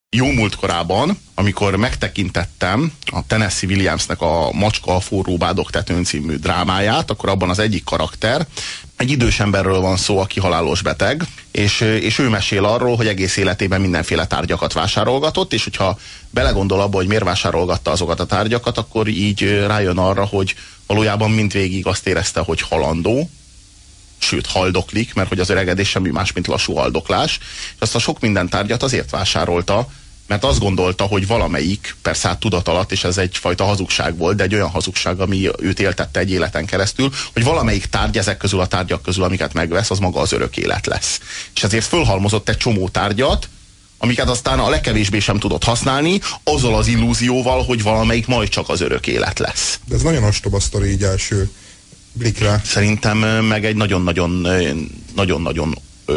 Jó múltkorában, amikor megtekintettem a Tennessee Williamsnek a Macska a forró bádog tetőn című drámáját, akkor abban az egyik karakter, egy idős emberről van szó, aki halálos beteg, és ő mesél arról, hogy egész életében mindenféle tárgyakat vásárolgatott, és hogyha belegondol abba, hogy miért vásárolgatta azokat a tárgyakat, akkor így rájön arra, hogy valójában mindvégig azt érezte, hogy halandó, sőt haldoklik, mert hogy az öregedés semmi más, mint lassú haldoklás, és azt a sok minden tárgyat azért vásárolta, mert azt gondolta, hogy valamelyik, persze hát tudat alatt, és ez egyfajta hazugság volt, de egy olyan hazugság, ami őt éltette egy életen keresztül, hogy valamelyik tárgy ezek közül a tárgyak közül, amiket megvesz, az maga az örök élet lesz. És ezért fölhalmozott egy csomó tárgyat, amiket aztán a legkevésbé sem tudott használni, azzal az illúzióval, hogy valamelyik majd csak az örök élet lesz. De ez nagyon ostoba sztori így első blikre. Szerintem meg egy nagyon-nagyon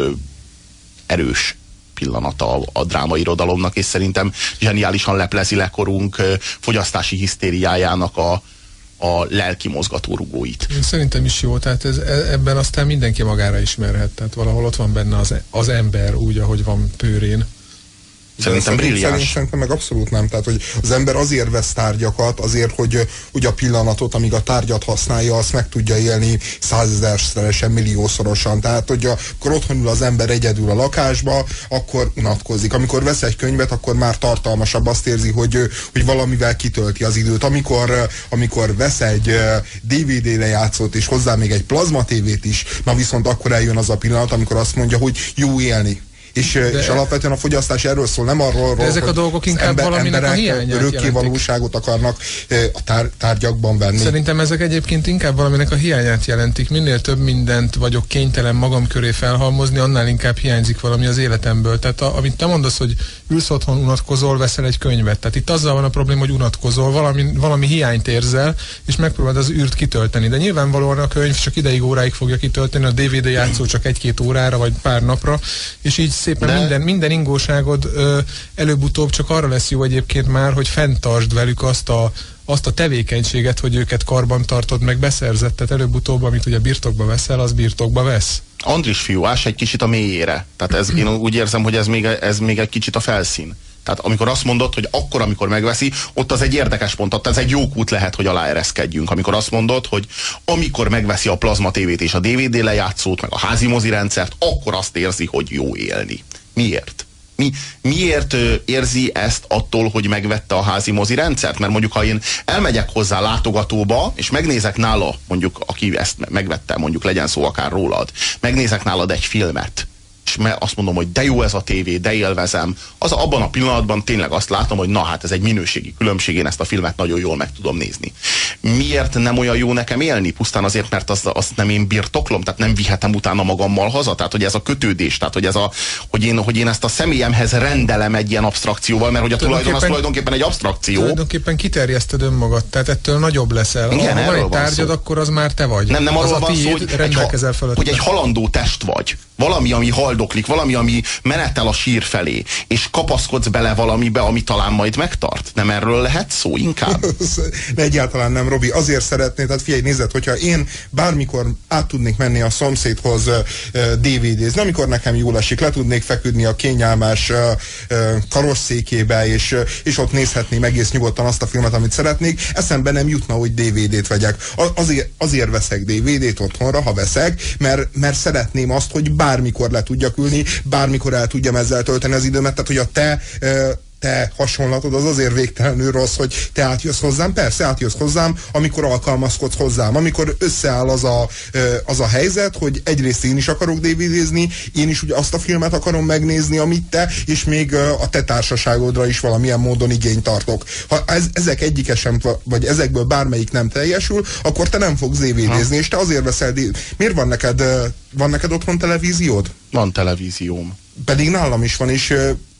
erős pillanata a drámairodalomnak, és szerintem zseniálisan leplezi le korunk fogyasztási hisztériájának a lelki mozgatórugóit. Szerintem is jó, tehát ebben aztán mindenki magára ismerhet, tehát valahol ott van benne az ember úgy, ahogy van pőrén. Szerintem brilliáns. Szerintem meg abszolút nem. Tehát, hogy az ember azért vesz tárgyakat, azért, hogy a pillanatot, amíg a tárgyat használja, azt meg tudja élni 100 000-szeresen, milliószorosan. Tehát, hogy akkor otthon ül az ember egyedül a lakásba, akkor unatkozik. Amikor vesz egy könyvet, akkor már tartalmasabb, azt érzi, hogy valamivel kitölti az időt. Amikor vesz egy DVD lejátszót, és hozzá még egy plazma tévét is, na viszont akkor eljön az a pillanat, amikor azt mondja, hogy jó élni. És alapvetően a fogyasztás erről szól, nem arról, de ezek a dolgok inkább valaminek a hiányát örökké valóságot akarnak a tárgyakban venni. Szerintem ezek egyébként inkább valaminek a hiányát jelentik. Minél több mindent vagyok kénytelen magam köré felhalmozni, annál inkább hiányzik valami az életemből. Tehát amit te mondasz, hogy ülsz otthon, unatkozol, veszel egy könyvet. Tehát itt azzal van a probléma, hogy unatkozol, valami hiányt érzel, és megpróbálod az űrt kitölteni. De nyilvánvalóan a könyv csak ideig, óráig fogja kitölteni, a DVD játszó csak 1-2 órára, vagy pár napra, és így szépen minden ingóságod előbb-utóbb csak arra lesz jó egyébként már, hogy fenntartsd velük azt a tevékenységet, hogy őket karban tartod, meg beszerzett, tehát előbb-utóbb, amit ugye birtokba veszel, az birtokba vesz. Andris fiú, ás egy kicsit a mélyére. Tehát én úgy érzem, hogy ez még egy kicsit a felszín. Tehát amikor azt mondod, hogy akkor, amikor megveszi, ott az egy érdekes pont, ott ez egy jó kút lehet, hogy aláereszkedjünk. Amikor azt mondod, hogy amikor megveszi a plazma tévét és a DVD lejátszót, meg a házi mozi rendszert, akkor azt érzi, hogy jó élni. Miért? Miért érzi ezt attól, hogy megvette a házi mozi rendszert? Mert mondjuk, ha én elmegyek hozzá látogatóba, és megnézek nála, mondjuk, aki ezt megvette, mondjuk legyen szó akár rólad, megnézek nálad egy filmet, és azt mondom, hogy de jó ez a tévé, de élvezem, az abban a pillanatban tényleg azt látom, hogy na hát ez egy minőségi különbség, én ezt a filmet nagyon jól meg tudom nézni. Miért nem olyan jó nekem élni? Pusztán azért, mert azt nem én birtoklom, tehát nem vihetem utána magammal haza, tehát hogy ez a kötődés, tehát hogy én ezt a személyemhez rendelem egy ilyen abstrakcióval, mert hogy a tulajdon az tulajdonképpen egy abstrakció. Tulajdonképpen kiterjeszted önmagad, tehát ettől nagyobb leszel. Igen, ha van egy tárgyad, akkor az már te vagy. Nem arról van szó, hogy egy halandó test vagy. Valami, ami haldoklik, valami, ami menetel a sír felé, és kapaszkodsz bele valamibe, ami talán majd megtart. Nem erről lehet szó inkább? Egyáltalán nem, Robi. Azért szeretnéd, tehát figyelj, nézd, hogyha én bármikor át tudnék menni a szomszédhoz DVD-zni, amikor nekem jól esik, le tudnék feküdni a kényelmes karosszékébe, és ott nézhetném egész nyugodtan azt a filmet, amit szeretnék, eszembe nem jutna, hogy DVD-t vegyek. Azért veszek DVD-t otthonra, ha veszek, mert szeretném azt, hogy bármikor le tudjak ülni, bármikor el tudjam ezzel tölteni az időmet, tehát hogy a te hasonlatod az azért végtelenül rossz, hogy te átjössz hozzám, persze átjössz hozzám, amikor alkalmazkodsz hozzám, amikor összeáll az a helyzet, hogy egyrészt én is akarok DVD-zni, én is ugye azt a filmet akarom megnézni, amit te, és még a te társaságodra is valamilyen módon igényt tartok. Ha ezek egyike sem, vagy ezekből bármelyik nem teljesül, akkor te nem fogsz DVD-zni, és te azért veszel Miért van neked otthon televíziód? Van televízióm. Pedig nálam is van, és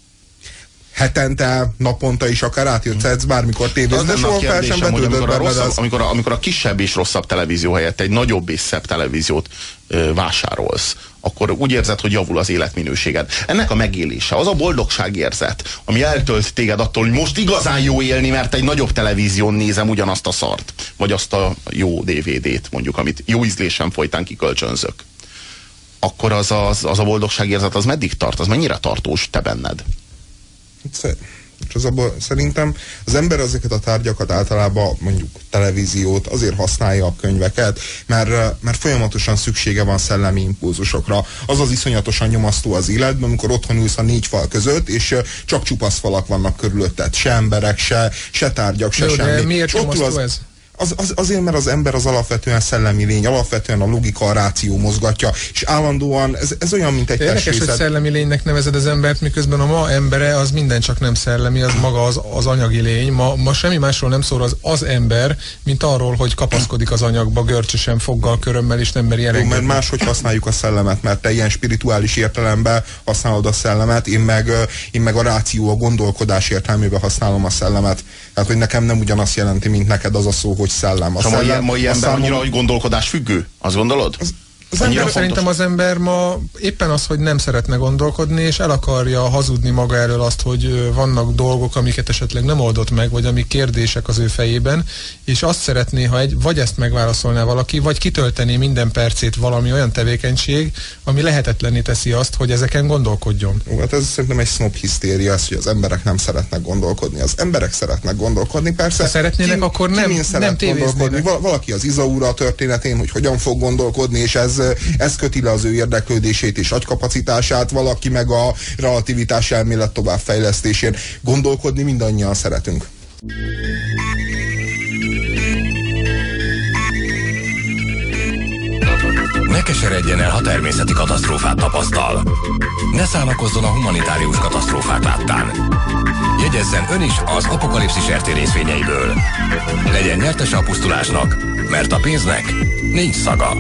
hetente, naponta is akár átjöttsz bármikor tévézni, de soha fel sem vetődött amikor a kisebb és rosszabb televízió helyett egy nagyobb és szebb televíziót vásárolsz, akkor úgy érzed, hogy javul az életminőséged. Ennek a megélése, az a boldogságérzet, ami eltölt téged attól, hogy most igazán jó élni, mert egy nagyobb televízión nézem ugyanazt a szart, vagy azt a jó DVD-t, mondjuk, amit jó ízlésem folytán kikölcsönzök. Akkor az a boldogságérzet, az meddig tart? Az mennyire tartós te benned? Szerintem az ember ezeket a tárgyakat általában, mondjuk televíziót azért használja, a könyveket, mert folyamatosan szüksége van szellemi impulzusokra. Az az iszonyatosan nyomasztó az életben, amikor otthon ülsz a 4 fal között, és csak csupasz falak vannak körülötted. Se emberek, se tárgyak, se semmi. De miért nyomasztó ez? Azért, mert az ember az alapvetően szellemi lény, alapvetően a logika, a ráció mozgatja, és állandóan ez olyan, mint egy érdekes, testrészet. hogy szellemi lénynek nevezed az embert, miközben a ma embere az minden csak nem szellemi, az maga az anyagi lény. Ma semmi másról nem szól az ember, mint arról, hogy kapaszkodik az anyagba görcsösen, foggal, körömmel, és nem meri elengedni. Mert máshogy használjuk a szellemet, mert te ilyen spirituális értelemben használod a szellemet, én meg a ráció, a gondolkodás értelmében használom a szellemet. Tehát, hogy nekem nem ugyanazt jelenti, mint neked az a szó, hogy szellem. A mai ember annyira, hogy gondolkodás függő? Azt gondolod? Szerintem az ember ma éppen az, hogy nem szeretne gondolkodni, és el akarja hazudni maga elől azt, hogy vannak dolgok, amiket esetleg nem oldott meg, vagy amik kérdések az ő fejében, és azt szeretné, ha vagy ezt megválaszolná valaki, vagy kitöltené minden percét valami olyan tevékenység, ami lehetetlenné teszi azt, hogy ezeken gondolkodjon. Hát ez szerintem egy snob hisztéria, az, hogy az emberek nem szeretnek gondolkodni. Az emberek szeretnek gondolkodni, persze. Ha szeretnének, akkor nem tévéznének. Valaki az Izaura történetén, hogy hogyan fog gondolkodni, és ez köti le az ő érdeklődését és agykapacitását, valaki meg a relativitás elmélet továbbfejlesztésén. Gondolkodni mindannyian szeretünk. Ne keseredjen el, ha természeti katasztrófát tapasztal. Ne szánakozzon a humanitárius katasztrófák láttán. Jegyezzen ön is az apokalipszis RT részvényeiből. Legyen nyertese a pusztulásnak, mert a pénznek nincs szaga.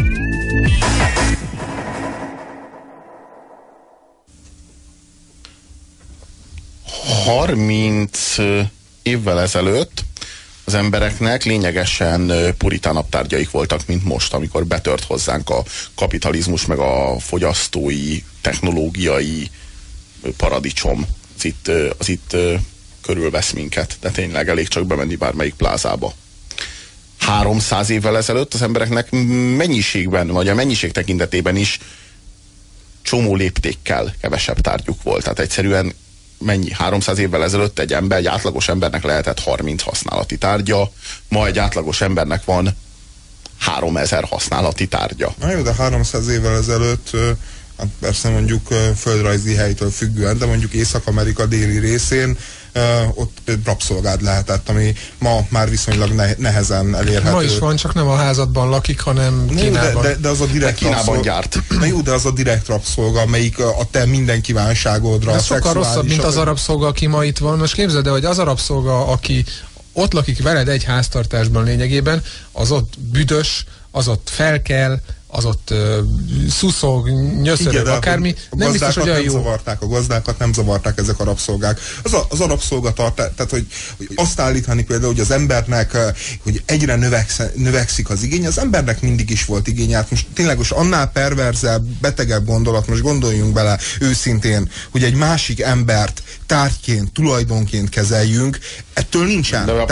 Harminc évvel ezelőtt az embereknek lényegesen puritánabb tárgyaik voltak, mint most, amikor betört hozzánk a kapitalizmus, meg a fogyasztói, technológiai paradicsom. Az itt körülvesz minket, de tényleg elég csak bemenni bármelyik plázába. 300 évvel ezelőtt az embereknek mennyiségben, vagy a mennyiség tekintetében is csomó léptékkel kevesebb tárgyuk volt. Tehát egyszerűen 300 évvel ezelőtt egy átlagos embernek lehetett 30 használati tárgya, ma egy átlagos embernek van 3000 használati tárgya. Na jó, de 300 évvel ezelőtt, hát persze mondjuk földrajzi helytől függően, de mondjuk Észak-Amerika déli részén ott rabszolgád lehetett, ami ma már viszonylag nehezen elérhető. Ma is van, csak nem a házadban lakik, hanem Kínában. De az a direkt Kínában gyárt. Na jó, de az a direkt rabszolga, amelyik a te minden kívánságodra. Ez sokkal rosszabb, mint az a rabszolga, aki ma itt van. Most képzeld el, hogy az a rabszolga, aki ott lakik veled egy háztartásban lényegében, az ott büdös, az ott felkel, az ott szuszog, nyöszörög, akármi. Nem biztos, hogy olyan jó. A gazdákat nem zavarták ezek a rabszolgák. Az a rabszolgatartás, tehát hogy azt állítani például, hogy az embernek, hogy egyre növekszik az igény, az embernek mindig is volt igény. Hát most tényleg most annál perverzebb, betegebb gondolat, most gondoljunk bele őszintén, hogy egy másik embert tárgyként, tulajdonként kezeljünk, ettől nincsen. De a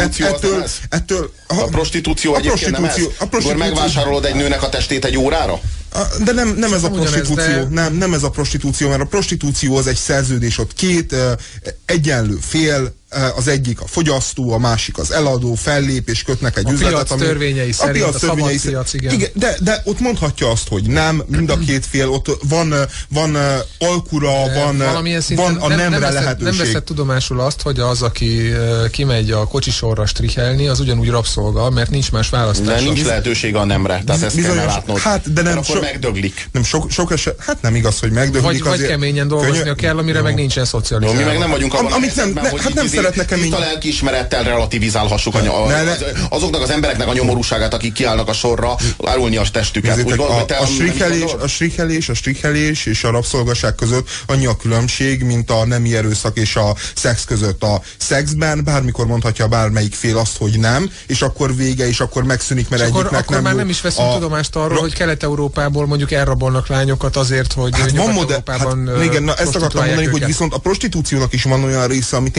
prostitúció egyébként nem ez? Akkor megvásárolod egy nőnek a testét egy órára? De nem ez a prostitúció, nem ez a prostitúció, mert a prostitúció az egy szerződés, ott két egyenlő fél, az egyik a fogyasztó, a másik az eladó, fellép és kötnek egy üzletet. A piac törvényei szerint, a szabad piac, igen. De ott mondhatja azt, hogy nem, mind a két fél, ott van alkura, van a nemre lehetőség. Nem veszed tudomásul azt, hogy az, aki kimegy a kocsisorra strichelni, az ugyanúgy rabszolga, mert nincs más választás. De nincs lehetősége a nemre, tehát ezt kell látnod. Hát, de nem akkor megdöglik. Nem sok eset, hát nem igaz, hogy megdöglik. Vagy keményen dolgoznia kell, amire meg nincsen szocializálva. Mi meg nem vagyunk abban a helyzetben, hogy nem szeretne kemény. Itt a lelkiismerettel relativizálhassuk azoknak az embereknek a nyomorúságát, akik kiállnak a sorra, árulni a testüket. A strichelés és a rabszolgaság között annyi a különbség, mint a nemi erőszak és a szex között. A szexben bármikor mondhatja bármelyik fél azt, hogy nem, és akkor vége, és akkor megszűnik, mert egyiknek nem jó. Akkor már nem is veszünk tudomást arról, hogy Kelet-Európából mondjuk elrabolnak lányokat azért, hogy Nyugat-Európában igen, ezt akartam mondani, hogy viszont a prostitúciónak is van olyan része, ami tényleg modern,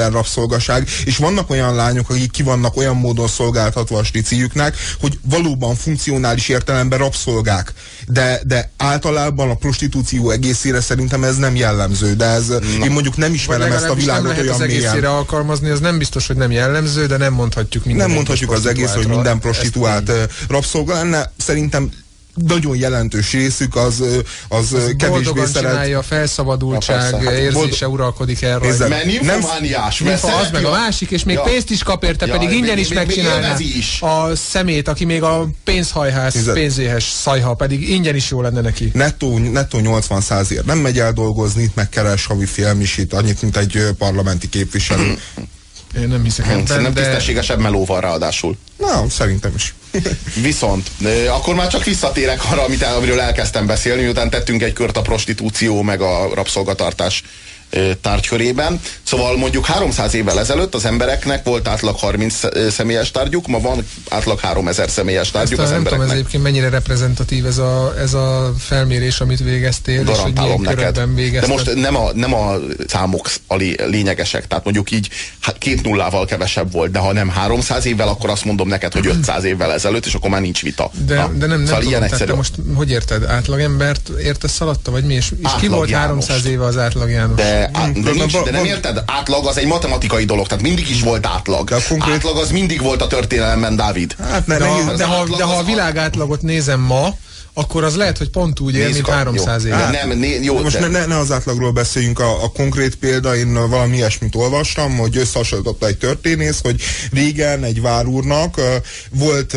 modern rabszolgaság, és vannak olyan lányok, akik ki vannak olyan módon szolgáltatva a stricijüknek, hogy valóban funkcionális értelemben rabszolgák. De általában a prostitúció egészére szerintem ez nem jellemző, de ez, én mondjuk nem ismerem ezt a világot olyan mélyen. Az egészére alkalmazni, az nem biztos, hogy nem jellemző, de nem mondhatjuk minden. Nem mondhatjuk az egész, hogy minden prostituált rabszolga lenne. Szerintem nagyon jelentős részük az kevésbé csinálja, a felszabadultság érzése uralkodik el rajta. Mert nymphomániás, az meg a másik, és még pénzt is kap érte, pedig ingyen is megcsinálná a szemét, aki még a pénzhajház, pénzéhes szajha, pedig ingyen is jó lenne neki. Nettó 80%-ért nem megy el dolgozni, megkeres havi félmisit, annyit, mint egy parlamenti képviselő. Én nem hiszek ebben, szerintem tisztességesebb melóval ráadásul. Na, szerintem is. Viszont, akkor már csak visszatérek arra, amiről elkezdtem beszélni, miután tettünk egy kört a prostitúció meg a rabszolgatartás tárgykörében. Szóval mondjuk 300 évvel ezelőtt az embereknek volt átlag 30 személyes tárgyuk, ma van átlag 3000 személyes tárgyuk az embereknek. Nem tudom, ez egyébként mennyire reprezentatív ez a felmérés, amit végeztél, garantálom és hogy milyen körökben végezted. De most nem a számok lényegesek, tehát mondjuk így 2 nullával kevesebb volt, de ha nem 300 évvel, akkor azt mondom neked, hogy 500 évvel ezelőtt, és akkor már nincs vita. De nem szóval tudom, tehát te most hogy érted? Átlagembert értesz alatta, vagy mi? És ki volt 300 éve az átlag János? De nem érted? Átlag az egy matematikai dolog, tehát mindig is volt átlag. Átlag az mindig volt a történelemben, Dávid. Hát, de ha a világ átlagot nézem ma, akkor az lehet, hogy pont úgy él, mint 300 éve. Most ne az átlagról beszéljünk, a konkrét példa, én valami ilyesmit olvastam, hogy összehasonlította egy történész, hogy régen egy várúrnak volt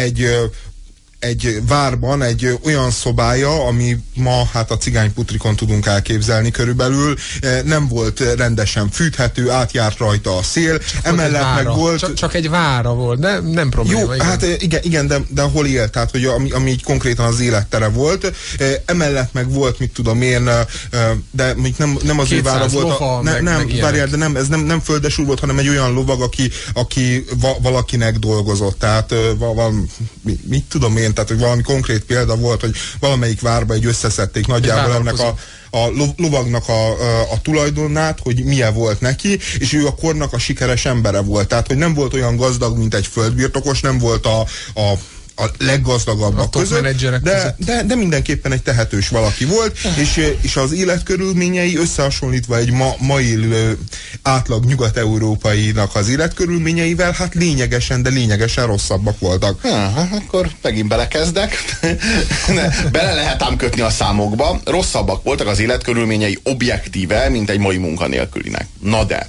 egy várban egy olyan szobája, ami ma hát a cigányputrikon tudunk elképzelni körülbelül, nem volt rendesen fűthető, átjárt rajta a szél, emellett meg volt... Csak egy vára volt, de nem probléma. Jó, igen. Hát igen, de hol élt, tehát hogy ami így konkrétan az élettere volt, emellett meg volt, mit tudom én, de nem az ő vára volt, várjál, de ez nem földesúr volt, hanem egy olyan lovag, aki valakinek dolgozott, tehát mit tudom én, tehát hogy valami konkrét példa volt, hogy valamelyik várba így összeszedték nagyjából ennek a lovagnak a tulajdonát, hogy milyen volt neki, és ő a kornak a sikeres embere volt. Tehát, hogy nem volt olyan gazdag, mint egy földbirtokos, nem volt a leggazdagabbak között, de mindenképpen egy tehetős valaki volt, és az életkörülményei összehasonlítva egy mai átlag nyugat-európainak az életkörülményeivel, hát lényegesen rosszabbak voltak. Akkor megint belekezdek. Bele lehet ám kötni a számokba. Rosszabbak voltak az életkörülményei objektíve, mint egy mai munkanélkülinek. Na de,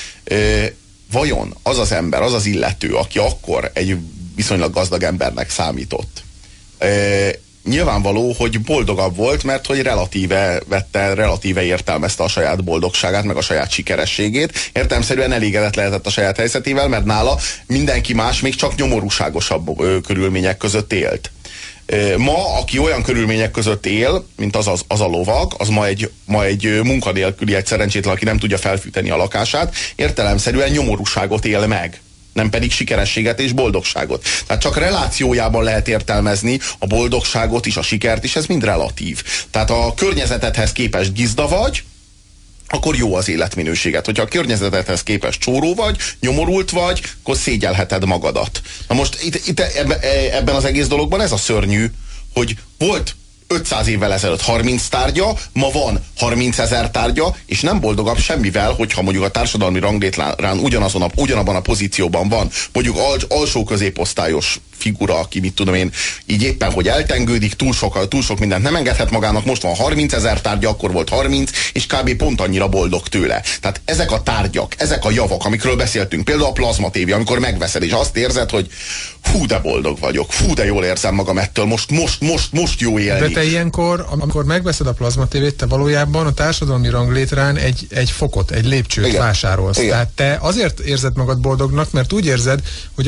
vajon az az ember, az az illető, aki akkor egy viszonylag gazdag embernek számított. Nyilvánvaló, hogy boldogabb volt, mert hogy relatíve értelmezte a saját boldogságát, meg a saját sikerességét. Értelemszerűen elégedett lehetett a saját helyzetével, mert nála mindenki más még csak nyomorúságosabb körülmények között élt. Ma, aki olyan körülmények között él, mint az a lovag, az ma egy munkanélküli, egy szerencsétlen, aki nem tudja felfűteni a lakását, értelemszerűen nyomorúságot él meg, nem pedig sikerességet és boldogságot. Tehát csak relációjában lehet értelmezni a boldogságot is, a sikert is, ez mind relatív. Tehát a környezetedhez képest gizda vagy, akkor jó az életminőséget. Hogyha a környezetedhez képest csóró vagy, nyomorult vagy, akkor szégyelheted magadat. Na most itt ebben az egész dologban ez a szörnyű, hogy volt 500 évvel ezelőtt 30 tárgya, ma van 30 000 tárgya, és nem boldogabb semmivel, hogyha mondjuk a társadalmi ranglétrán ugyanabban a pozícióban van, mondjuk alsó középosztályos figura, aki mit tudom én, így éppen, hogy eltengődik, túl sok mindent nem engedhet magának, most van 30 000 tárgya, akkor volt 30, és kb. Pont annyira boldog tőle. Tehát ezek a tárgyak, ezek a javak, amikről beszéltünk, például a plazma tévé, amikor megveszed, és azt érzed, hogy fú, de boldog vagyok, fú, de jól érzem magam ettől, most jó élni. De te ilyenkor, amikor megveszed a plazma tévét, te valójában a társadalmi ranglétrán egy fokot, egy lépcsőt vásárolsz. Igen. Tehát te azért érzed magad boldognak, mert úgy érzed, hogy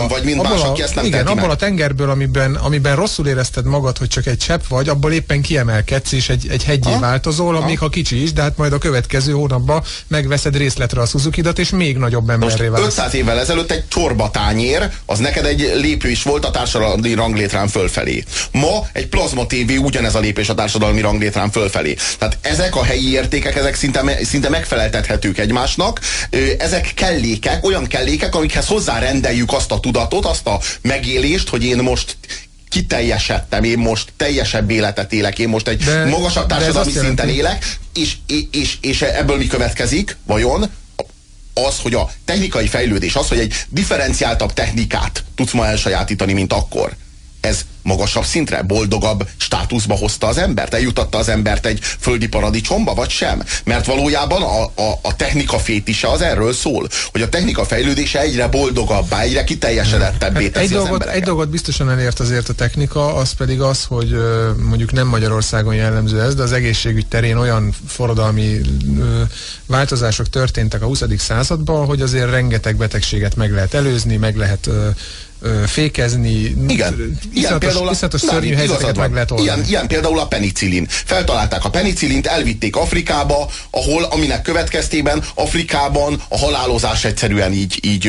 abból a tengerből, amiben rosszul érezted magad, hogy csak egy csepp vagy, abból éppen kiemelkedsz, és egy heggyé változol, még ha kicsi is, de hát majd a következő hónapban megveszed részletre a Suzuki-dat, és még nagyobb emberré válsz. 500 évvel ezelőtt egy csorbatányér, az neked egy lépő is volt a társadalmi ranglétrán fölfelé. Ma egy plazma TV kb. Ugyanez a lépés a társadalmi ranglétrán fölfelé. Tehát ezek a helyi értékek, ezek szinte megfeleltethetők egymásnak. Ezek kellékek, olyan kellékek, amikhez hozzárendeljük azt a tudatot, azt a megélést, hogy én most kiteljesedtem, én most teljesebb életet élek, én most egy magasabb társadalmi szinten élek, és ebből mi következik, vajon? Az, hogy a technikai fejlődés, az, hogy egy differenciáltabb technikát tudsz ma elsajátítani, mint akkor, ez magasabb szintre, boldogabb státuszba hozta az embert? Eljutatta az embert egy földi paradicsomba, vagy sem? Mert valójában a technika fétise az erről szól, hogy a technika fejlődése egyre boldogabbá, egyre kiteljesedettebbé teszi az embereket. Egy dolgot biztosan elért azért a technika, az pedig az, hogy mondjuk nem Magyarországon jellemző ez, de az egészségügy terén olyan forradalmi változások történtek a 20. században, hogy azért rengeteg betegséget meg lehet előzni, meg lehet fékezni, igen. Iszonyatos szörnyű helyzeteket meg lehet oldani. Ilyen például a penicillin. Feltalálták a penicillint, elvitték Afrikába, aminek következtében Afrikában a halálozás egyszerűen így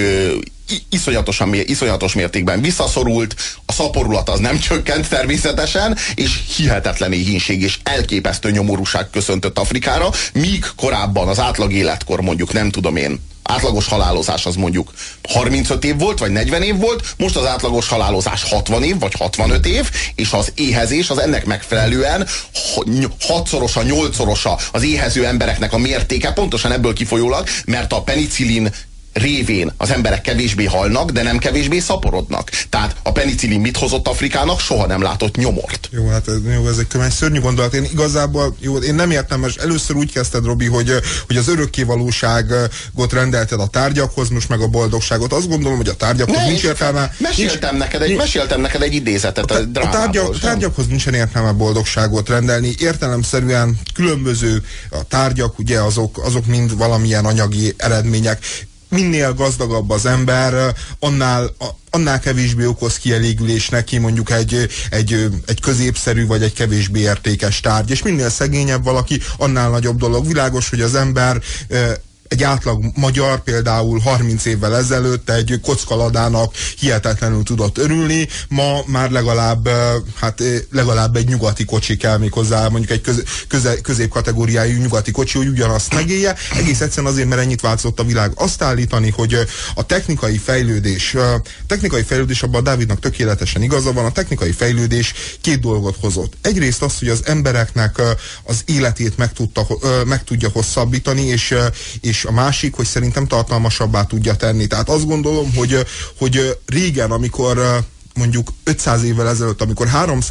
iszonyatos mértékben visszaszorult, a szaporulat az nem csökkent természetesen, és hihetetlen éhínség és elképesztő nyomorúság köszöntött Afrikára, míg korábban az átlag életkor, mondjuk nem tudom én, átlagos halálozás az mondjuk 35 év volt, vagy 40 év volt, most az átlagos halálozás 60 év, vagy 65 év, és az éhezés az ennek megfelelően 6-szorosa, 8-szorosa az éhező embereknek a mértéke, pontosan ebből kifolyólag, mert a penicillin révén az emberek kevésbé halnak, de nem kevésbé szaporodnak. Tehát a penicillin mit hozott Afrikának? Soha nem látott nyomort. Jó, hát ez egy szörnyű gondolat. Én igazából, én nem értem, mert először úgy kezdted, Robi, hogy az örökkévalóságot rendelted a tárgyakhoz, most meg a boldogságot. Azt gondolom, hogy a tárgyakhoz nincs értelme. Meséltem neked egy idézetet a drámából. A tárgyakhoz nincsen értelme boldogságot rendelni. Értelemszerűen különböző a tárgyak, ugye azok mind valamilyen anyagi eredmények. Minél gazdagabb az ember, annál kevésbé okoz kielégülés neki mondjuk egy középszerű vagy egy kevésbé értékes tárgy. És minél szegényebb valaki, annál nagyobb dolog. Világos, hogy az ember egy átlag magyar például 30 évvel ezelőtt egy kockaladának hihetetlenül tudott örülni, ma már legalább egy nyugati kocsi kell még hozzá, mondjuk egy középkategóriájú nyugati kocsi, hogy ugyanazt megélje. Egész egyszerűen azért, mert ennyit változott a világ. Azt állítani, hogy a technikai fejlődés, abban a Dávidnak tökéletesen igaza van, a technikai fejlődés két dolgot hozott. Egyrészt az, hogy az embereknek az életét meg tudja hosszabbítani, és a másik, hogy szerintem tartalmasabbá tudja tenni. Tehát azt gondolom, hogy régen, amikor mondjuk 500 évvel ezelőtt, amikor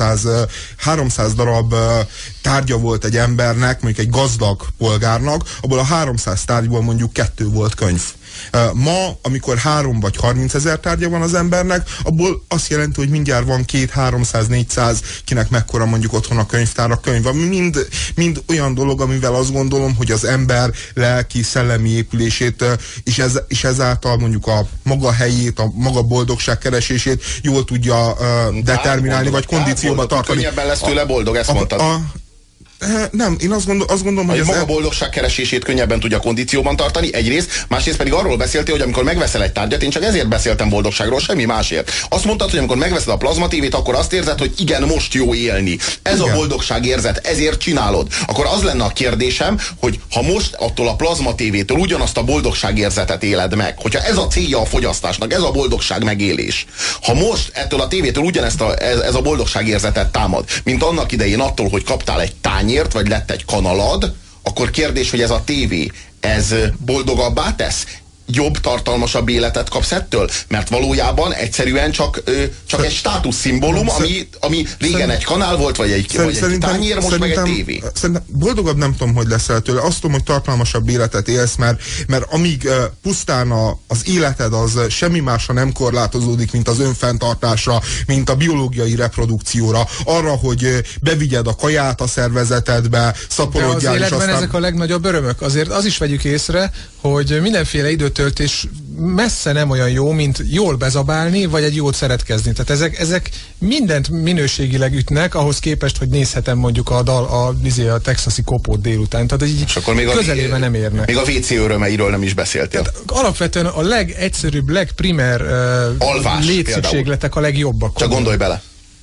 300 darab tárgya volt egy embernek, mondjuk egy gazdag polgárnak, abból a 300 tárgyból mondjuk 2 volt könyv. Ma, amikor 3 vagy 30 ezer tárgya van az embernek, abból azt jelenti, hogy mindjárt van 200-300-400, kinek mekkora mondjuk otthon a könyvtár, a könyv, ami mind olyan dolog, amivel azt gondolom, hogy az ember lelki, szellemi épülését, és ezáltal mondjuk a maga helyét, a maga boldogság keresését jól tudja determinálni, vagy kondícióba tartani. Könnyebben lesz tőle boldog, ezt mondtad. Nem, én azt gondolom, hogy maga boldogság keresését könnyebben tudja kondícióban tartani, egyrészt, másrészt pedig arról beszéltél, hogy amikor megveszel egy tárgyat, én csak ezért beszéltem boldogságról, semmi másért. Azt mondtad, hogy amikor megveszed a plazmatévét, akkor azt érzed, hogy igen, most jó élni. Ez igen. A boldogság érzet, ezért csinálod. Akkor az lenne a kérdésem, hogy ha most attól a plazmatévétől ugyanazt a boldogság érzetet éled meg, hogyha ez a célja a fogyasztásnak, ez a boldogság megélés. Ha most ettől a tévétől ugyanezt ez a boldogság érzetet támad, mint annak idején attól, hogy kaptál egy tányért, vagy lett egy kanalad, akkor kérdés, hogy ez a tévé, ez boldogabbá tesz? Jobb, tartalmasabb életet kapsz ettől? Mert valójában egyszerűen csak egy státuszszimbólum, ami régen egy kanál volt, vagy egy tányér, most meg egy tévé. Szerintem boldogabb nem tudom, hogy leszel tőle. Azt tudom, hogy tartalmasabb életet élsz, mert amíg pusztán az életed az semmi másra nem korlátozódik, mint az önfenntartásra, mint a biológiai reprodukcióra, arra, hogy bevigyed a kaját a szervezetedbe, szaporodjál. De az életben ezek a legnagyobb örömök. Azért az is vegyük észre, hogy mindenféle időtöltés messze nem olyan jó, mint jól bezabálni, vagy egy jót szeretkezni. Tehát ezek mindent minőségileg ütnek, ahhoz képest, hogy nézhetem mondjuk a texasi kopót délután. Tehát így közelében nem érnek. Még a WC örömeiről nem is beszéltél. Tehát alapvetően a legegyszerűbb, legprimer létszükségletek a legjobbak. Csak gondolj bele.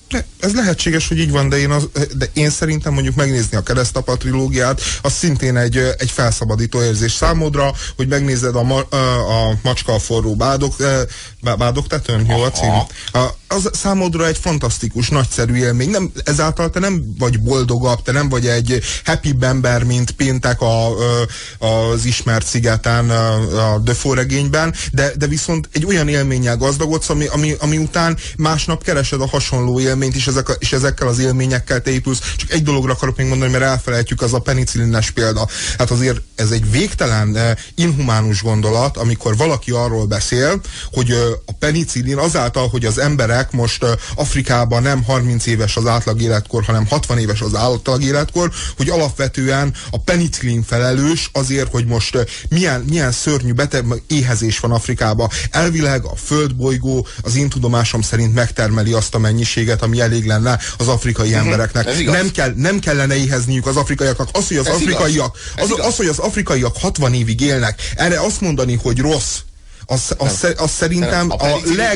Ez lehetséges, hogy így van, de én szerintem mondjuk megnézni a Keresztapa trilógiát, az szintén egy felszabadító érzés számodra, hogy megnézed a Macska a forró bádogtetőn, jó a cím? Az számodra egy fantasztikus, nagyszerű élmény. Ezáltal te nem vagy boldogabb, te nem vagy egy happy ember, mint péntek az ismert szigeten, a Defoe regényben, de viszont egy olyan élménnyel gazdagodsz, ami után másnap keresed a hasonló élményt, és ezekkel az élményekkel te épülsz. Csak egy dologra akarok még mondani, mert elfelejtjük, az a penicillines példa. Hát azért ez egy végtelen inhumánus gondolat, amikor valaki arról beszél, hogy a penicillin azáltal, hogy az emberek most Afrikában nem 30 éves az átlag életkor, hanem 60 éves az átlag életkor, hogy alapvetően a penicillin felelős azért, hogy most milyen szörnyű éhezés van Afrikában. Elvileg a földbolygó az én tudomásom szerint megtermeli azt a mennyiséget, ami elég lenne az afrikai embereknek. Nem kellene éhezniük az afrikaiaknak. Az, hogy az afrikaiak 60 évig élnek, erre azt mondani, hogy rossz, az szerintem a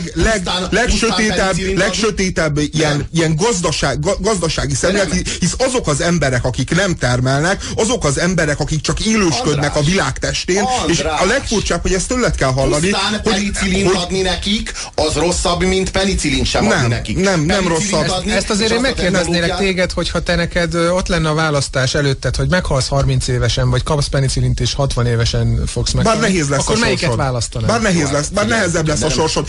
legsötétebb ilyen gazdasági szemlélet, hisz azok az emberek, akik nem termelnek, azok az emberek, akik csak élősködnek a világ testén, és a legfurcsább, hogy ezt tőled kell hallani. Pusztán penicillint adni nekik, az rosszabb, mint penicillint sem adni nekik. Nem rosszabb. Ezt azért én megkérdeznélek téged, hogyha te neked ott lenne a választás előtted, hogy meghalsz 30 évesen, vagy kapsz penicillint és 60 évesen fogsz meghalni. Bár nehéz lesz akkor melyiket választanál? Bár nehezebb lesz a sorsod.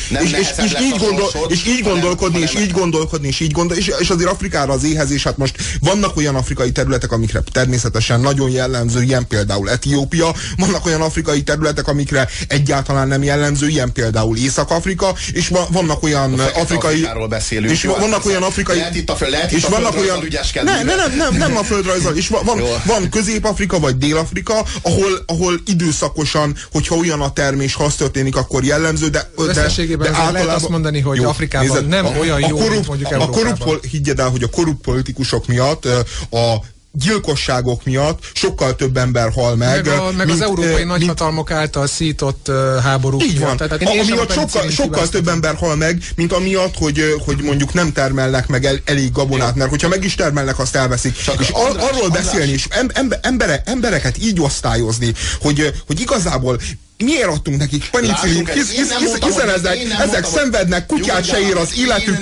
És így gondolkodni, és azért Afrikára az éhezés, hát most vannak olyan afrikai területek, amikre természetesen nagyon jellemző, ilyen például Etiópia, vannak olyan afrikai területek, amikre egyáltalán nem jellemző, ilyen például Észak-Afrika, és vannak olyan afrikai... És vannak olyan afrikai... És vannak olyan... Nem a földrajzzal, és van Közép-Afrika vagy Dél-Afrika, ahol időszakosan, hogyha olyan a termés, ha az történik, akkor jellemző, de általában lehet azt mondani, hogy jó, Afrikában nézed, nem olyan jó, mint mondjuk Európában. Higgyed el, hogy a korrupt politikusok miatt, a gyilkosságok miatt sokkal több ember hal meg. Meg az európai nagyhatalmak által szított háborúk. Így van. Amiatt sokkal több ember hal meg, mint amiatt, hogy mondjuk nem termelnek meg elég gabonát, mert hogyha meg is termelnek, azt elveszik. És arról beszélni, és embereket így osztályozni, hogy igazából miért adtunk nekik penicillint, hiszen ezek szenvednek, kutyát se ér az életük,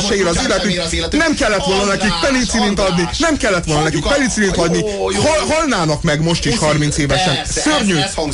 nem kellett volna nekik penicillint adni, halnának meg most is 30 évesen. Szörnyű.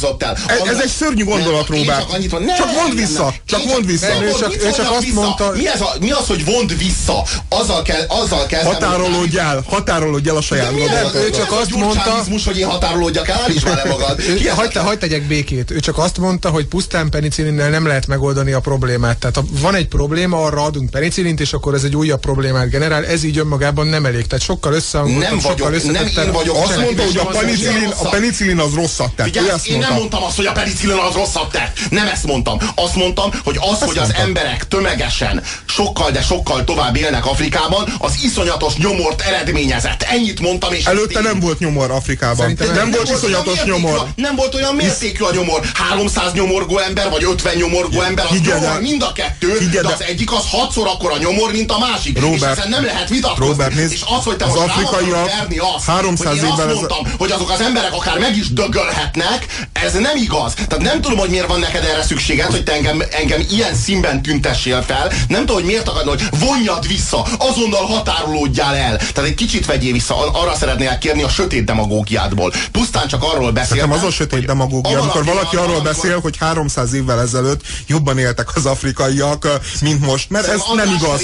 Ez egy szörnyű gondolat, Róbert. Csak mondd vissza. Ő csak azt mondta... Mi az, hogy vond vissza? Azzal kell... Határolódj el a saját gondolatod. Ő csak azt mondta... hogy én határolódjak el, ismerem magad. Hagyd tegyek békét. Ő csak azt mondta, hogy pusztán penicillinnel nem lehet megoldani a problémát. Tehát ha van egy probléma, arra adunk penicillint, és akkor ez egy újabb problémát generál. Ez így önmagában nem elég. Tehát sokkal összehangoltabb, sokkal összetettebb. Azt mondta, hogy a penicillin az rosszat tett. Én nem mondtam azt, hogy a penicillin az rosszat tett. Nem ezt mondtam. Azt mondtam, hogy hogy az emberek tömegesen sokkal tovább élnek Afrikában, az iszonyatos nyomort eredményezett. Ennyit mondtam, és előtte nem volt nyomor Afrikában. Nem volt iszonyatos nyomor. Nem volt olyan mértékű a nyomor. 300 nyomorgó ember, vagy 50 nyomorgó ember, az nyomor mind a kettő, de az egyik az 6-szor akkora nyomor, mint a másik. Robert, és ezen nem lehet vitatkozni. És az, hogy te most afrikaiak 300 évvel azt mondtam, hogy azok az emberek akár meg is dögölhetnek, ez nem igaz. Tehát nem tudom, hogy miért van neked erre szükséged, hogy te engem ilyen színben tüntessél fel. Nem tudom, hogy miért akarod, hogy vonjad vissza, azonnal határolódjál el. Tehát egy kicsit vegyél vissza, arra szeretnél kérni a sötét demagógiádból. Pusztán csak arról beszéltem. Az a sötét demagógia, amikor valaki arról beszél, hogy 300 évvel ezelőtt jobban éltek az afrikaiak, mint most. Mert ez nem igaz.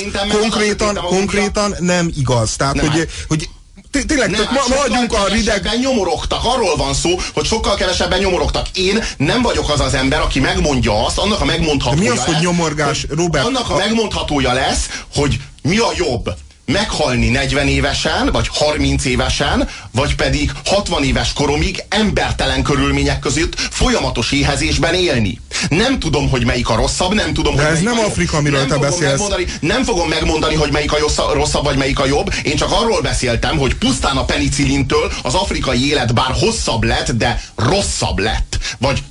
Konkrétan nem igaz. Tehát, hogy tényleg, maradjunk a rideg... nyomorogtak. Arról van szó, hogy sokkal kevesebben nyomorogtak. Én nem vagyok az az ember, aki megmondja azt, annak a megmondhatója lesz. Mi az, hogy nyomorgás, Robert? Annak a megmondhatója lesz, hogy mi a jobb. Meghalni 40 évesen, vagy 30 évesen, vagy pedig 60 éves koromig embertelen körülmények között folyamatos éhezésben élni. Nem tudom, hogy melyik a rosszabb, nem tudom, de hogy ez nem Afrika, amiről te beszélsz. Nem fogom megmondani, hogy melyik a rosszabb, vagy melyik a jobb. Én csak arról beszéltem, hogy pusztán a penicillintől az afrikai élet bár hosszabb lett, de rosszabb lett. Vagy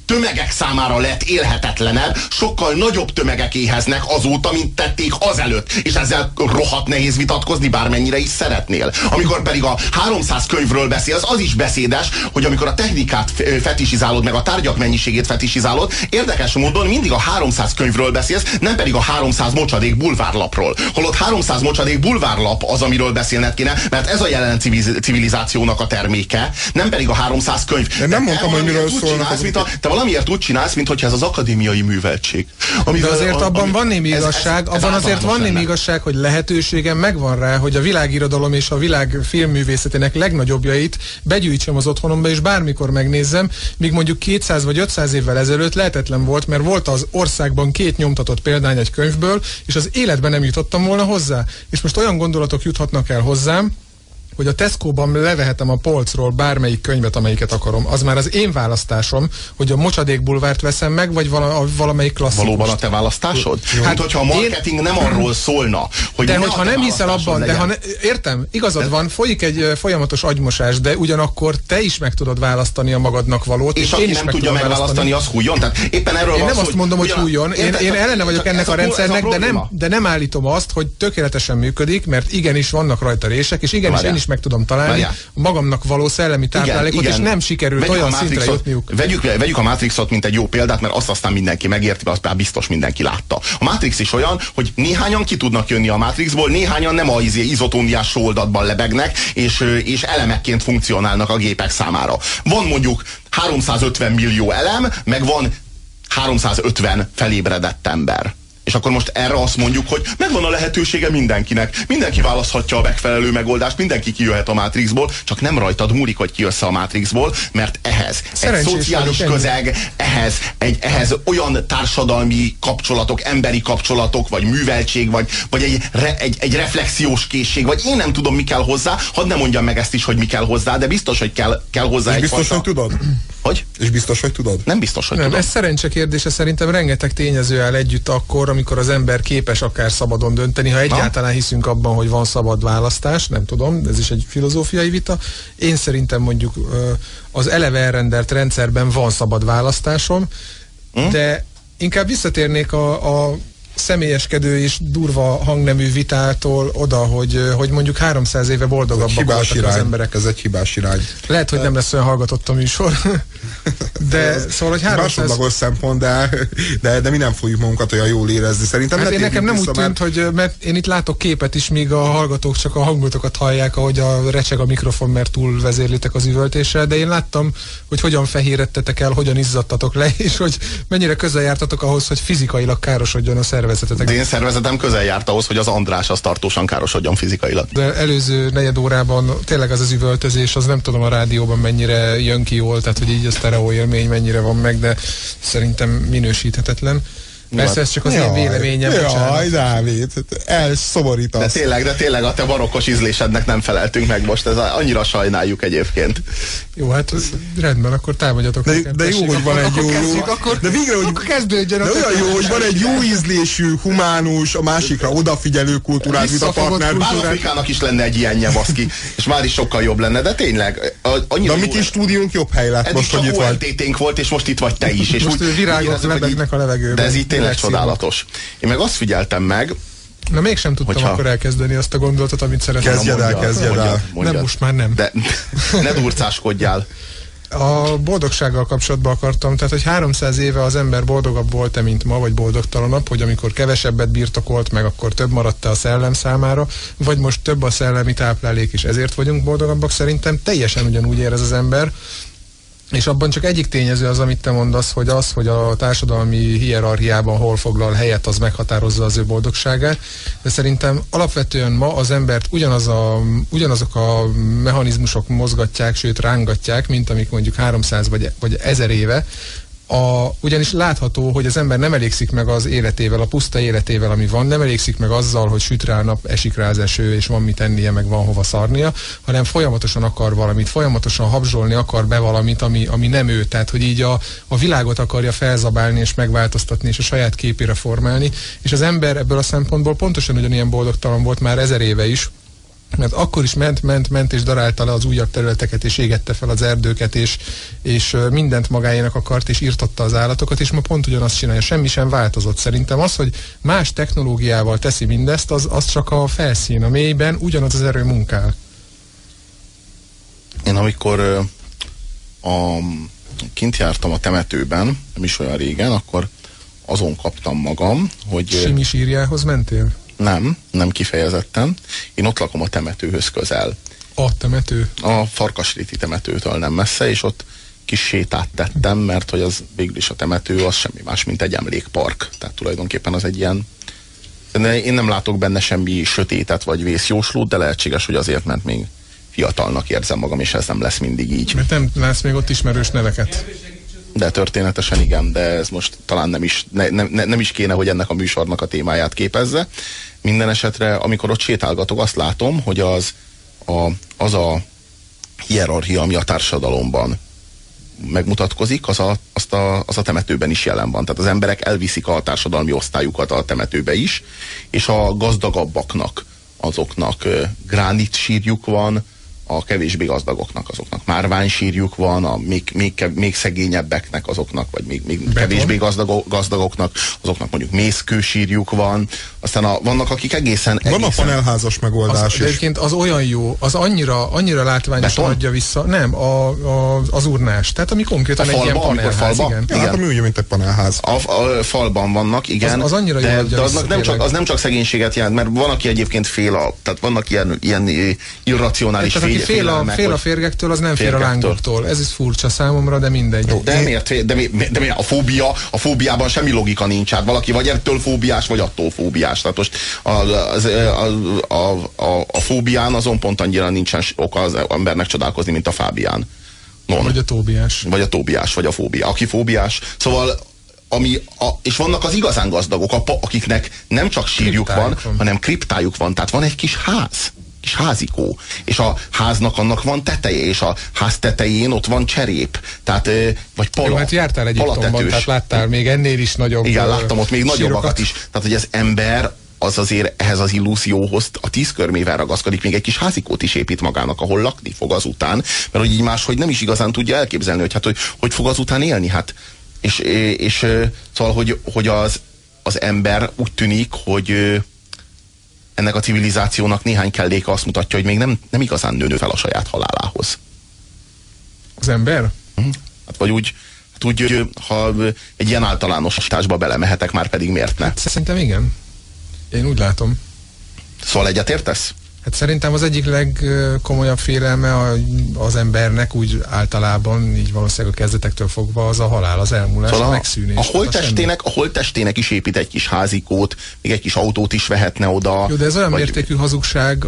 tömegek számára lett élhetetlenebb, sokkal nagyobb tömegek éheznek azóta, mint tették azelőtt, és ezzel rohadt nehéz vitatkozni, bármennyire is szeretnél. Amikor pedig a 300 könyvről beszélsz, az is beszédes, hogy amikor a technikát fetisizálod, meg a tárgyak mennyiségét fetisizálod, érdekes módon mindig a 300 könyvről beszélsz, nem pedig a 300 mocsadék bulvárlapról. Holott 300 mocsadék bulvárlap az, amiről beszélned kéne, mert ez a jelen civilizációnak a terméke, nem pedig a 300 könyv. De nem mondtam, hogy miről szólnak. Te valamiért úgy csinálsz, mintha ez az akadémiai műveltség. De azért abban van némi igazság, abban azért van némi igazság, hogy lehetőségem megvan rá, hogy a világirodalom és a világ filmművészetének legnagyobbjait begyűjtsem az otthonomba, és bármikor megnézzem, míg mondjuk 200 vagy 500 évvel ezelőtt lehetetlen volt, mert volt az országban 2 nyomtatott példány egy könyvből, és az életben nem jutottam volna hozzá. És most olyan gondolatok juthatnak el hozzám, hogy a Tesco-ban levehetem a polcról bármelyik könyvet, amelyiket akarom. Az már az én választásom, hogy a Mocsadék bulvárt veszem meg, vagy valamelyik klasszikus. Valóban a te választásod? Hát, hogyha a marketing nem arról szólna, hogy de hogyha nem hiszel abban, értem, igazad van, folyik egy folyamatos agymosás, de ugyanakkor te is meg tudod választani a magadnak valót. És aki nem tudja megválasztani, az hújjon. Tehát éppen erről én van nem szó, azt mondom, hogy hújjon. Én ellene vagyok ennek a rendszernek, de nem állítom azt, hogy tökéletesen működik, mert igenis vannak rajta rések, és igenis én is meg tudom találni magamnak való szellemi táplálékot, és nem sikerült olyan szintre jutniuk. Vegyük a Matrixot, mint egy jó példát, mert azt aztán mindenki megérti, azt már biztos mindenki látta. A Matrix is olyan, hogy néhányan ki tudnak jönni a Matrixból, néhányan nem az izotóniás sóoldatban lebegnek, és elemekként funkcionálnak a gépek számára. Van mondjuk 350 millió elem, meg van 350 felébredett ember. És akkor most erre azt mondjuk, hogy megvan a lehetősége mindenkinek. Mindenki választhatja a megfelelő megoldást, mindenki kijöhet a Matrixból, csak nem rajtad múlik, hogy kijössz a Matrixból, mert ehhez egy szociális közeg, ehhez olyan társadalmi kapcsolatok, emberi kapcsolatok, vagy műveltség, vagy egy reflexiós készség, vagy én nem tudom, mi kell hozzá, hadd ne mondjam meg ezt is, hogy mi kell hozzá, de biztos, hogy kell hozzá egy biztos, hogy tudod? Hogy? És biztos, hogy tudod? Nem biztos, hogy tudom. Ez szerencse kérdése, szerintem rengeteg tényező áll együtt akkor, amikor az ember képes akár szabadon dönteni, ha egyáltalán hiszünk abban, hogy van szabad választás, nem tudom, ez is egy filozófiai vita. Én szerintem mondjuk az eleve elrendelt rendszerben van szabad választásom, de inkább visszatérnék a személyeskedő és durva hangnemű vitától oda, hogy mondjuk 300 éve boldogabbak voltak az emberek. Ez egy hibás irány. Lehet, hogy nem lesz olyan hallgatott a műsor. De szóval, hogy 300... Másodlagos szempont, de mi nem fogjuk magunkat olyan jól érezni. Szerintem hát nekem nem úgy tűnt, hogy mert én itt látok képet is, míg a hallgatók csak a hangotokat hallják, ahogy recseg a mikrofon, mert túl vezérlitek az üvöltéssel, de én láttam, hogy hogyan fehérettetek el, hogyan izzadtatok le, és hogy mennyire közel jártatok ahhoz, hogy fizikailag károsodjon a szervezetetek. De én szervezetem közel járt ahhoz, hogy az András az tartósan károsodjon fizikailag. De előző negyed órában tényleg az üvöltözés, az nem tudom a rádióban mennyire jön ki jól, tehát hogy így a sztereó élmény mennyire van meg, de szerintem minősíthetetlen. Persze ez csak az én véleményem. Jaj, Dávid, elszomorítasz. De tényleg a te barokkos ízlésednek nem feleltünk meg most, ez annyira sajnáljuk egyébként. Jó, hát rendben, akkor támadjatok. De jó, hogy van egy jó... De végre, hogy kezdődjön. De olyan jó, hogy van egy jó ízlésű, humánus, a másikra odafigyelő kultúrát, mint a partner. Afrikának is lenne egy ilyenje, baszki, és már is sokkal jobb lenne, de tényleg... De a mi kis stúdiónk jobb hely lett most, hogy itt vagy. Eddig volt, és most itt vagy te is. És most virágok lebegnek a levegőben. De ez így tényleg csodálatos. Én meg azt figyeltem meg, na mégsem tudtam akkor elkezdeni azt a gondolatot, amit szeretném. Kezdjed el. Nem, most már nem. De ne durcáskodjál. A boldogsággal kapcsolatban akartam, tehát hogy 300 éve az ember boldogabb volt-e, mint ma, vagy boldogtalanabb, hogy amikor kevesebbet birtokolt meg, akkor több maradt-e a szellem számára, vagy most több a szellemi táplálék, és ezért vagyunk boldogabbak. Szerintem teljesen ugyanúgy érez az ember. És abban csak egyik tényező az, amit te mondasz, hogy a társadalmi hierarchiában hol foglal helyet, az meghatározza az ő boldogságát. De szerintem alapvetően ma az embert ugyanazok a mechanizmusok mozgatják, sőt rángatják, mint amik mondjuk 300 vagy 1000 éve. Ugyanis látható, hogy az ember nem elégszik meg az életével, a puszta életével, ami van, nem elégszik meg azzal, hogy süt rá a nap, esik rá az eső, és van mit ennie, meg van hova szarnia, hanem folyamatosan akar valamit, folyamatosan habzsolni akar be valamit, ami nem ő. Tehát, hogy így a világot akarja felzabálni és megváltoztatni, és a saját képére formálni. És az ember ebből a szempontból pontosan ugyanilyen boldogtalan volt már 1000 éve is, Mert akkor is ment, és darálta le az újabb területeket, és égette fel az erdőket, és mindent magáénak akart, és írtotta az állatokat, és ma pont ugyanazt csinálja. Semmi sem változott. Szerintem az, hogy más technológiával teszi mindezt, az csak a felszín. A mélyben ugyanaz az erő munkál. Én amikor kint jártam a temetőben, nem is olyan régen, akkor azon kaptam magam, hogy... Simisírjához mentél? Nem kifejezetten. Én ott lakom a temetőhöz közel. A temető? A Farkasréti temetőtől nem messze, és ott kis sétát tettem, mert hogy az végül is a temető az semmi más, mint egy emlékpark. Tehát tulajdonképpen az egy ilyen... Én nem látok benne semmi sötétet vagy vészjóslót, de lehetséges, hogy azért, mert még fiatalnak érzem magam, és ez nem lesz mindig így. Mert nem látsz még ott ismerős neveket. De történetesen igen, de ez most talán nem is kéne, hogy ennek a műsornak a témáját képezze. Minden esetre, amikor ott sétálgatok, azt látom, hogy az a hierarchia, ami a társadalomban megmutatkozik, az a temetőben is jelen van. Tehát az emberek elviszik a társadalmi osztályukat a temetőbe is, és a gazdagabbaknak, azoknak gránit sírjuk van, a kevésbé gazdagoknak, azoknak márványsírjuk van, a még szegényebbeknek, azoknak, vagy még kevésbé gazdagoknak, azoknak mondjuk mészkősírjuk van. Aztán vannak, akik egészen... Van a panelházas megoldás is. Egyébként az olyan jó, az annyira látványosan adja vissza. Nem, az urnás. Tehát ami konkrétan egy ilyen panelház. Igen. Ja, hát ami úgy, mint egy panelház. A falban vannak, igen. Az annyira jó adja vissza, az nem csak szegénységet jelent, mert van, aki egyébként fél tehát vannak ilyen irracionális fél a férgektől, az nem fél a lángoktól. Ez is furcsa számomra, de mindegy. Jó, de miért? De a fóbiában semmi logika nincs. Hát valaki vagy ettől fóbiás, vagy attól fóbiás. Tehát most a fóbián azon pont annyira nincsen oka az embernek csodálkozni, mint a fábián. Vagy a tóbiás. Vagy a tóbiás, vagy a fóbia. Aki fóbiás. Szóval és vannak az igazán gazdagok, akiknek nem csak sírjuk van, hanem kriptájuk van. Tehát van egy kis ház. Kis házikó, és a háznak annak van teteje, és a ház tetején ott van cserép, tehát, vagy pala. Jó, hát jártál Egyiptomban, tehát láttál még ennél is nagyobb. Igen, láttam ott még nagyobbakat is. Tehát, hogy az ember az azért ehhez az illúzióhoz a 10 körmével ragaszkodik, még egy kis házikót is épít magának, ahol lakni fog azután, mert hogy így máshogy nem is igazán tudja elképzelni, hogy hát hogy fog azután élni, hát. És szóval, hogy az ember úgy tűnik, hogy ennek a civilizációnak néhány kelléke azt mutatja, hogy még nem igazán nő fel a saját halálához. Az ember? Hát vagy úgy, ha egy ilyen általánosításba belemehetek, már pedig miért ne? Hát szerintem igen. Én úgy látom. Szóval egyetértesz? Hát szerintem az egyik legkomolyabb félelme az embernek úgy általában, így valószínűleg a kezdetektől fogva, az a halál, az elmúlás, szóval a megszűnés. A holttestének is épít egy kis házikót, még egy kis autót is vehetne oda. Jó, de ez olyan mértékű hazugság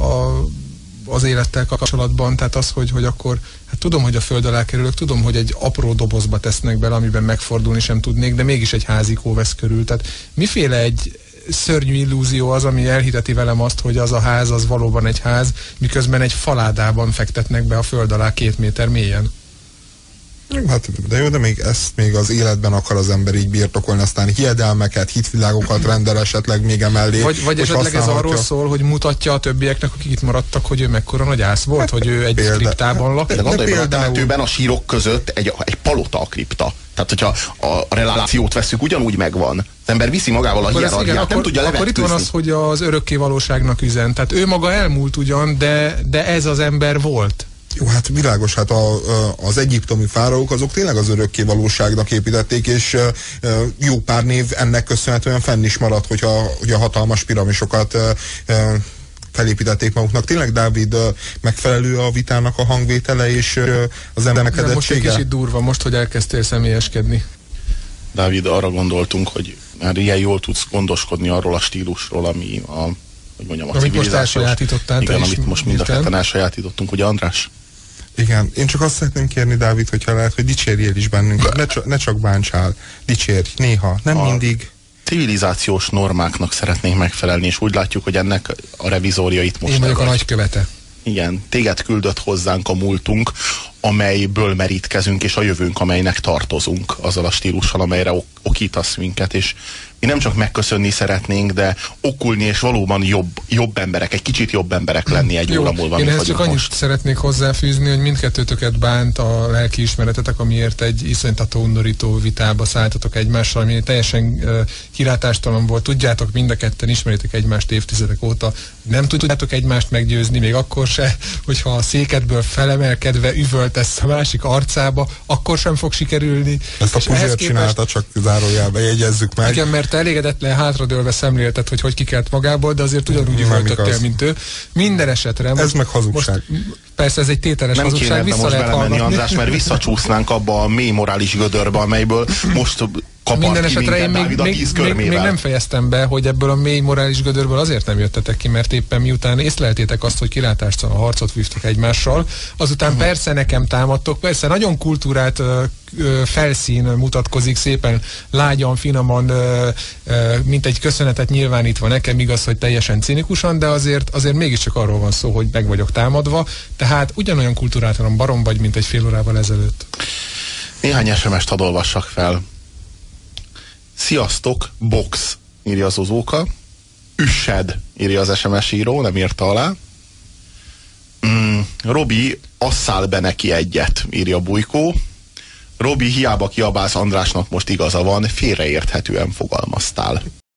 az élettel kapcsolatban, tehát az, hogy akkor, hát tudom, hogy a föld alá kerülök, tudom, hogy egy apró dobozba tesznek bele, amiben megfordulni sem tudnék, de mégis egy házikó vesz körül. Tehát miféle egy szörnyű illúzió az, ami elhiteti velem azt, hogy az a ház az valóban egy ház, miközben egy faládában fektetnek be a föld alá 2 méter mélyen. Hát, de jó, de még az életben akar az ember így birtokolni, aztán hiedelmeket, hitvilágokat rendel esetleg még emellé. Vagy esetleg ez arról szól, hogy mutatja a többieknek, akik itt maradtak, hogy ő mekkora nagy ász volt, hogy ő egy kriptában lakik. De gondolj bele, a temetőben a sírok között egy palota a kripta. Tehát, hogyha a relációt vesszük, ugyanúgy megvan. Az ember viszi magával a hierarchiát, nem tudja levetkőzni. Akkor itt van az, hogy az örökké valóságnak üzen. Tehát ő maga elmúlt ugyan, de ez az ember volt. Jó, hát világos, hát az egyiptomi fáraók azok tényleg az örökké valóságnak építették, és jó pár név ennek köszönhetően fenn is maradt, hogyha a hatalmas piramisokat felépítették maguknak. Tényleg, Dávid, megfelelő a vitának a hangvétele és az emelkedettsége? Most egy kicsit durva, most, hogy elkezdtél személyeskedni. Dávid, arra gondoltunk, hogy már ilyen jól tudsz gondoskodni arról a stílusról, ami a civilizációs... Igen, amit most mind a ketten elsajátítottunk, ugye, András? Igen, én csak azt szeretném kérni, Dávid, hogyha lehet, hogy dicsérjél is bennünket, ne csak bántsál, dicsérj, néha, nem mindig. Civilizációs normáknak szeretnénk megfelelni, és úgy látjuk, hogy ennek a revizória itt most. Én vagyok a nagykövete. Igen, téged küldött hozzánk a múltunk, amelyből merítkezünk, és a jövőnk, amelynek tartozunk, azzal a stílussal, amelyre okítasz minket, és mi nem csak megköszönni szeretnénk, de okulni, és valóban jobb emberek, egy kicsit jobb emberek lenni egy óra múlva. Én ezt csak annyit szeretnék hozzáfűzni, hogy mindkettőtöket bánt a lelkiismeretetek, amiért egy iszonytató undorító vitába szálltatok egymással, ami teljesen kilátástalan volt. Tudjátok, mind a ketten ismeritek egymást évtizedek óta, nem tudjátok egymást meggyőzni, még akkor se, hogyha a székedből felemelkedve üvöltesz a másik arcába, akkor sem fog sikerülni. Ezt a Puzsér csinálta, csak zárójelbe jegyezzük meg. Igen, mert te elégedetlen hátradőlve szemlélted, hogy kikelt magából, de azért ugyanúgy üvöltöttél, mint ő. Minden esetre. Ez meg hazugság. Persze ez egy tételes nem hazugság, vissza most lehet belemenni, András, mert visszacsúsznánk abba a mély morális gödörbe, amelyből most minden esetre én még nem fejeztem be, hogy ebből a mély morális gödörből azért nem jöttetek ki, mert éppen miután észleltétek azt, hogy kilátástalan harcot vívtok egymással, azután persze nekem támadtok, persze nagyon kultúrált felszín mutatkozik szépen, lágyan, finoman, mint egy köszönetet nyilvánítva nekem, igaz, hogy teljesen cinikusan, de azért mégiscsak arról van szó, hogy meg vagyok támadva, tehát ugyanolyan kultúráltalan barom vagy, mint egy fél órával ezelőtt. Néhány SMS-t hadd olvassak fel. Sziasztok, box, írja az Zozóka. Üssed, írja az SMS író, nem írta alá. Robi, asszál be neki egyet, írja Bujkó. Robi, hiába kiabálsz, Andrásnak most igaza van, félreérthetően fogalmaztál.